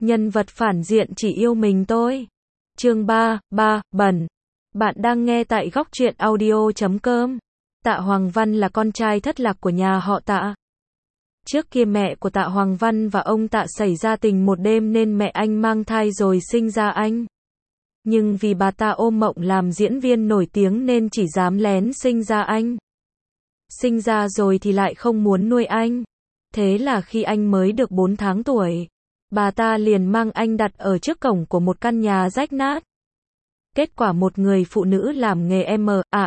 Nhân vật phản diện chỉ yêu mình tôi. Chương 3, bẩn. Bạn đang nghe tại góc truyện audio.com. Tạ Hoàng Văn là con trai thất lạc của nhà họ Tạ. Trước kia mẹ của Tạ Hoàng Văn và ông Tạ xảy ra tình một đêm nên mẹ anh mang thai rồi sinh ra anh. Nhưng vì bà ta ôm mộng làm diễn viên nổi tiếng nên chỉ dám lén sinh ra anh. Sinh ra rồi thì lại không muốn nuôi anh. Thế là khi anh mới được 4 tháng tuổi, bà ta liền mang anh đặt ở trước cổng của một căn nhà rách nát. Kết quả một người phụ nữ làm nghề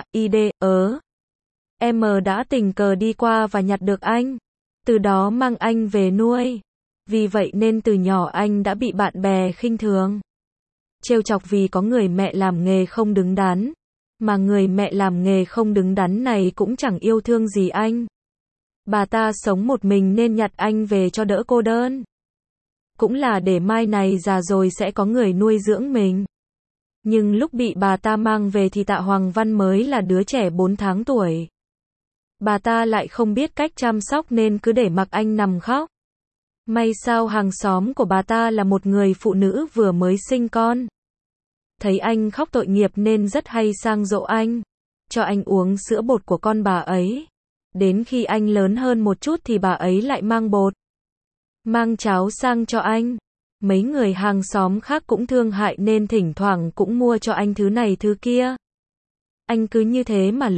M đã tình cờ đi qua và nhặt được anh. Từ đó mang anh về nuôi. Vì vậy nên từ nhỏ anh đã bị bạn bè khinh thường, trêu chọc vì có người mẹ làm nghề không đứng đắn. Mà người mẹ làm nghề không đứng đắn này cũng chẳng yêu thương gì anh. Bà ta sống một mình nên nhặt anh về cho đỡ cô đơn. Cũng là để mai này già rồi sẽ có người nuôi dưỡng mình. Nhưng lúc bị bà ta mang về thì Tạ Hoàng Văn mới là đứa trẻ 4 tháng tuổi. Bà ta lại không biết cách chăm sóc nên cứ để mặc anh nằm khóc. May sao hàng xóm của bà ta là một người phụ nữ vừa mới sinh con. Thấy anh khóc tội nghiệp nên rất hay sang dỗ anh, cho anh uống sữa bột của con bà ấy. Đến khi anh lớn hơn một chút thì bà ấy lại mang bột, mang cháo sang cho anh. Mấy người hàng xóm khác cũng thương hại nên thỉnh thoảng cũng mua cho anh thứ này thứ kia. Anh cứ như thế mà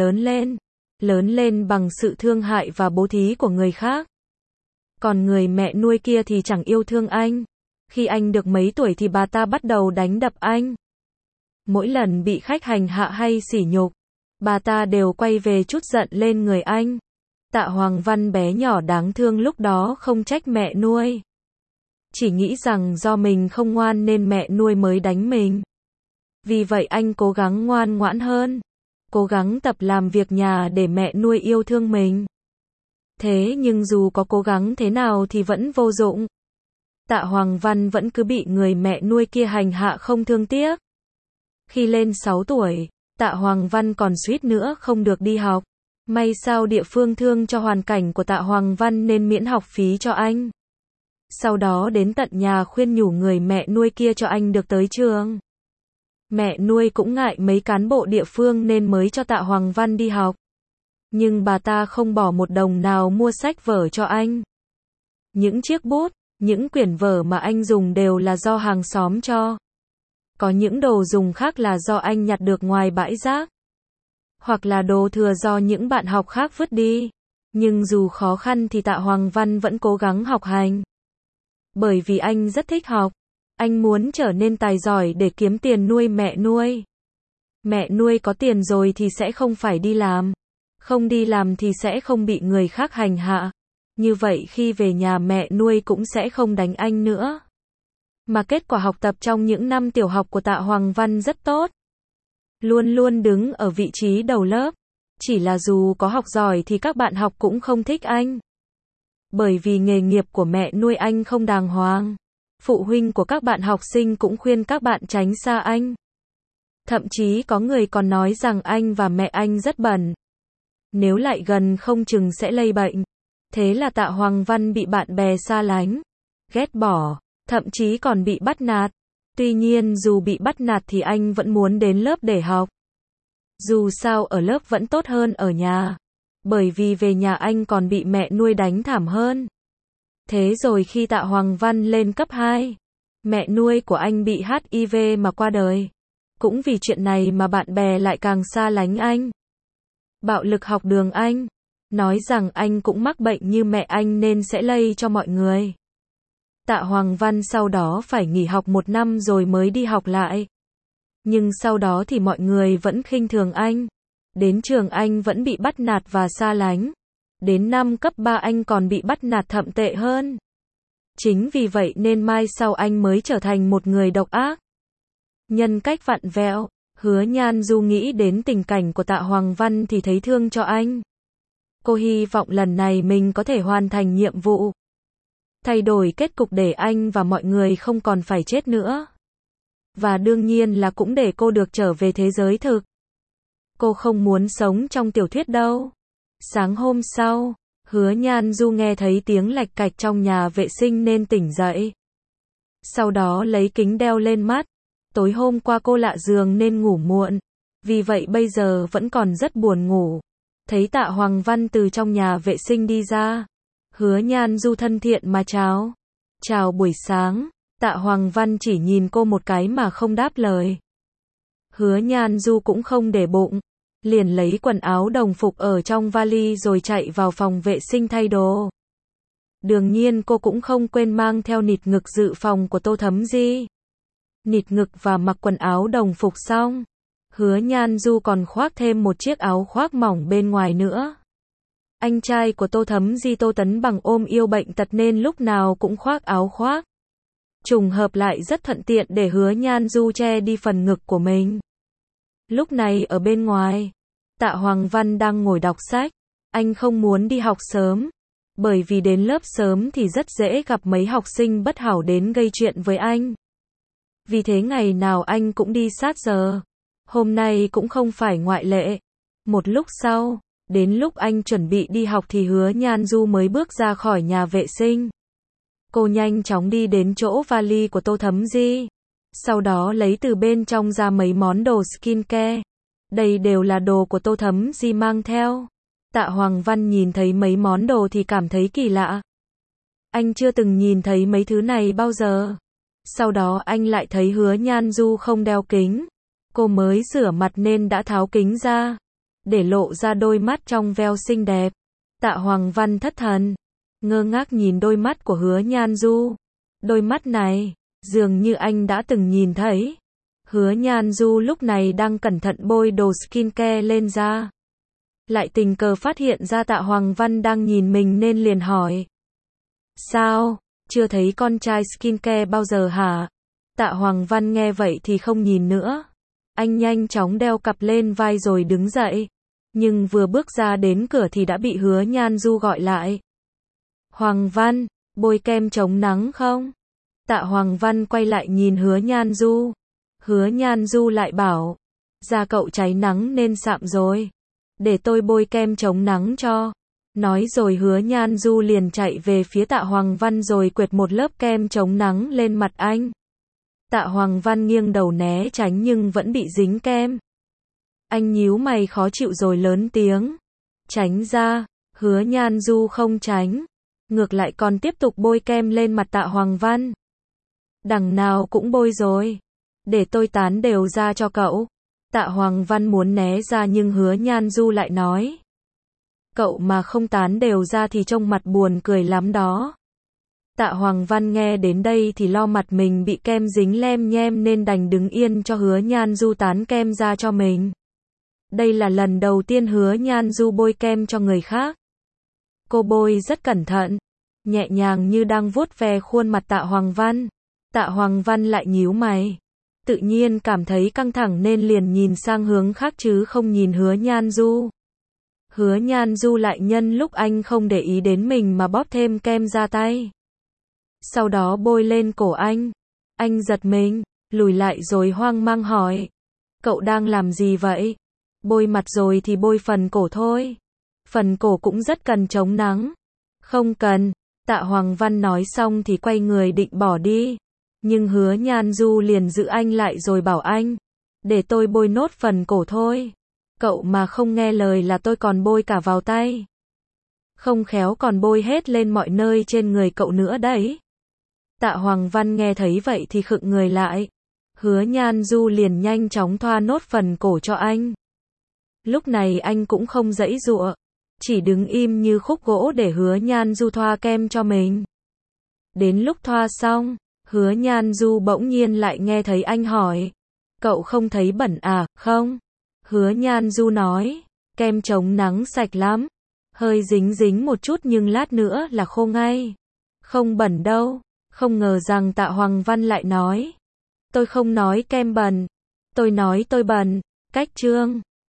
lớn lên bằng sự thương hại và bố thí của người khác. Còn người mẹ nuôi kia thì chẳng yêu thương anh. Khi anh được mấy tuổi thì bà ta bắt đầu đánh đập anh. Mỗi lần bị khách hành hạ hay sỉ nhục, bà ta đều quay về trút giận lên người anh. Tạ Hoàng Văn bé nhỏ đáng thương lúc đó không trách mẹ nuôi. Chỉ nghĩ rằng do mình không ngoan nên mẹ nuôi mới đánh mình. Vì vậy anh cố gắng ngoan ngoãn hơn, cố gắng tập làm việc nhà để mẹ nuôi yêu thương mình. Thế nhưng dù có cố gắng thế nào thì vẫn vô dụng. Tạ Hoàng Văn vẫn cứ bị người mẹ nuôi kia hành hạ không thương tiếc. Khi lên 6 tuổi, Tạ Hoàng Văn còn suýt nữa không được đi học. May sao địa phương thương cho hoàn cảnh của Tạ Hoàng Văn nên miễn học phí cho anh. Sau đó đến tận nhà khuyên nhủ người mẹ nuôi kia cho anh được tới trường. Mẹ nuôi cũng ngại mấy cán bộ địa phương nên mới cho Tạ Hoàng Văn đi học. Nhưng bà ta không bỏ một đồng nào mua sách vở cho anh. Những chiếc bút, những quyển vở mà anh dùng đều là do hàng xóm cho. Có những đồ dùng khác là do anh nhặt được ngoài bãi rác. Hoặc là đồ thừa do những bạn học khác vứt đi. Nhưng dù khó khăn thì Tạ Hoàng Văn vẫn cố gắng học hành. Bởi vì anh rất thích học. Anh muốn trở nên tài giỏi để kiếm tiền nuôi mẹ nuôi. Mẹ nuôi có tiền rồi thì sẽ không phải đi làm. Không đi làm thì sẽ không bị người khác hành hạ. Như vậy khi về nhà mẹ nuôi cũng sẽ không đánh anh nữa. Mà kết quả học tập trong những năm tiểu học của Tạ Hoàng Văn rất tốt. Luôn luôn đứng ở vị trí đầu lớp. Chỉ là dù có học giỏi thì các bạn học cũng không thích anh. Bởi vì nghề nghiệp của mẹ nuôi anh không đàng hoàng. Phụ huynh của các bạn học sinh cũng khuyên các bạn tránh xa anh. Thậm chí có người còn nói rằng anh và mẹ anh rất bẩn. Nếu lại gần không chừng sẽ lây bệnh. Thế là Tạ Hoàng Văn bị bạn bè xa lánh, ghét bỏ, thậm chí còn bị bắt nạt. Tuy nhiên dù bị bắt nạt thì anh vẫn muốn đến lớp để học. Dù sao ở lớp vẫn tốt hơn ở nhà. Bởi vì về nhà anh còn bị mẹ nuôi đánh thảm hơn. Thế rồi khi Tạ Hoàng Văn lên cấp 2, mẹ nuôi của anh bị HIV mà qua đời. Cũng vì chuyện này mà bạn bè lại càng xa lánh anh. Bạo lực học đường anh. Nói rằng anh cũng mắc bệnh như mẹ anh nên sẽ lây cho mọi người. Tạ Hoàng Văn sau đó phải nghỉ học 1 năm rồi mới đi học lại. Nhưng sau đó thì mọi người vẫn khinh thường anh. Đến trường anh vẫn bị bắt nạt và xa lánh. Đến năm cấp 3 anh còn bị bắt nạt thậm tệ hơn. Chính vì vậy nên mai sau anh mới trở thành một người độc ác. Nhân cách vặn vẹo, Hứa Nhan Du nghĩ đến tình cảnh của Tạ Hoàng Văn thì thấy thương cho anh. Cô hy vọng lần này mình có thể hoàn thành nhiệm vụ. Thay đổi kết cục để anh và mọi người không còn phải chết nữa. Và đương nhiên là cũng để cô được trở về thế giới thực. Cô không muốn sống trong tiểu thuyết đâu. Sáng hôm sau, Hứa Nhan Du nghe thấy tiếng lạch cạch trong nhà vệ sinh nên tỉnh dậy. Sau đó lấy kính đeo lên mắt. Tối hôm qua cô lạ giường nên ngủ muộn. Vì vậy bây giờ vẫn còn rất buồn ngủ. Thấy Tạ Hoàng Văn từ trong nhà vệ sinh đi ra. Hứa Nhan Du thân thiện mà chào. Chào buổi sáng. Tạ Hoàng Văn chỉ nhìn cô một cái mà không đáp lời. Hứa Nhan Du cũng không để bụng. Liền lấy quần áo đồng phục ở trong vali rồi chạy vào phòng vệ sinh thay đồ. Đương nhiên cô cũng không quên mang theo nịt ngực dự phòng của Tô Thấm Di. Nịt ngực và mặc quần áo đồng phục xong. Hứa Nhan Du còn khoác thêm một chiếc áo khoác mỏng bên ngoài nữa. Anh trai của Tô Thấm Di Tô Tấn Bằng ôm yêu bệnh tật nên lúc nào cũng khoác áo khoác. Trùng hợp lại rất thuận tiện để Hứa Nhan Du che đi phần ngực của mình. Lúc này ở bên ngoài, Tạ Hoàng Văn đang ngồi đọc sách. Anh không muốn đi học sớm. Bởi vì đến lớp sớm thì rất dễ gặp mấy học sinh bất hảo đến gây chuyện với anh. Vì thế ngày nào anh cũng đi sát giờ. Hôm nay cũng không phải ngoại lệ. Một lúc sau, đến lúc anh chuẩn bị đi học thì Hứa Nhan Du mới bước ra khỏi nhà vệ sinh. Cô nhanh chóng đi đến chỗ vali của Tô Thấm Di. Sau đó lấy từ bên trong ra mấy món đồ skincare. Đây đều là đồ của Tô Thấm Di mang theo. Tạ Hoàng Văn nhìn thấy mấy món đồ thì cảm thấy kỳ lạ. Anh chưa từng nhìn thấy mấy thứ này bao giờ. Sau đó anh lại thấy Hứa Nhan Du không đeo kính. Cô mới rửa mặt nên đã tháo kính ra, để lộ ra đôi mắt trong veo xinh đẹp. Tạ Hoàng Văn thất thần, ngơ ngác nhìn đôi mắt của Hứa Nhan Du. Đôi mắt này, dường như anh đã từng nhìn thấy. Hứa Nhan Du lúc này đang cẩn thận bôi đồ skincare lên da. Lại tình cờ phát hiện ra Tạ Hoàng Văn đang nhìn mình nên liền hỏi. Sao, chưa thấy con trai skincare bao giờ hả? Tạ Hoàng Văn nghe vậy thì không nhìn nữa. Anh nhanh chóng đeo cặp lên vai rồi đứng dậy. Nhưng vừa bước ra đến cửa thì đã bị Hứa Nhan Du gọi lại. Hoàng Văn, bôi kem chống nắng không? Tạ Hoàng Văn quay lại nhìn Hứa Nhan Du. Hứa Nhan Du lại bảo. Da cậu cháy nắng nên sạm rồi. Để tôi bôi kem chống nắng cho. Nói rồi Hứa Nhan Du liền chạy về phía Tạ Hoàng Văn rồi quệt một lớp kem chống nắng lên mặt anh. Tạ Hoàng Văn nghiêng đầu né tránh nhưng vẫn bị dính kem. Anh nhíu mày khó chịu rồi lớn tiếng. Tránh ra. Hứa Nhan Du không tránh. Ngược lại còn tiếp tục bôi kem lên mặt Tạ Hoàng Văn. Đằng nào cũng bôi rồi. Để tôi tán đều ra cho cậu. Tạ Hoàng Văn muốn né ra nhưng Hứa Nhan Du lại nói. Cậu mà không tán đều ra thì trông mặt buồn cười lắm đó. Tạ Hoàng Văn nghe đến đây thì lo mặt mình bị kem dính lem nhem nên đành đứng yên cho Hứa Nhan Du tán kem ra cho mình. Đây là lần đầu tiên Hứa Nhan Du bôi kem cho người khác. Cô bôi rất cẩn thận, nhẹ nhàng như đang vuốt ve khuôn mặt Tạ Hoàng Văn. Tạ Hoàng Văn lại nhíu mày. Tự nhiên cảm thấy căng thẳng nên liền nhìn sang hướng khác chứ không nhìn Hứa Nhan Du. Hứa Nhan Du lại nhân lúc anh không để ý đến mình mà bóp thêm kem ra tay. Sau đó bôi lên cổ anh. Anh giật mình, lùi lại rồi hoang mang hỏi. Cậu đang làm gì vậy? Bôi mặt rồi thì bôi phần cổ thôi. Phần cổ cũng rất cần chống nắng. Không cần. Tạ Hoàng Văn nói xong thì quay người định bỏ đi. Nhưng Hứa Nhan Du liền giữ anh lại rồi bảo anh. Để tôi bôi nốt phần cổ thôi. Cậu mà không nghe lời là tôi còn bôi cả vào tay. Không khéo còn bôi hết lên mọi nơi trên người cậu nữa đấy. Tạ Hoàng Văn nghe thấy vậy thì khựng người lại. Hứa Nhan Du liền nhanh chóng thoa nốt phần cổ cho anh. Lúc này anh cũng không giãy giụa, chỉ đứng im như khúc gỗ để Hứa Nhan Du thoa kem cho mình. Đến lúc thoa xong, Hứa Nhan Du bỗng nhiên lại nghe thấy anh hỏi. Cậu không thấy bẩn à, không? Hứa Nhan Du nói, kem chống nắng sạch lắm. Hơi dính dính một chút nhưng lát nữa là khô ngay. Không bẩn đâu. Không ngờ rằng Tạ Hoàng Văn lại nói. Tôi không nói kem bẩn. Tôi nói tôi bẩn. Cách chương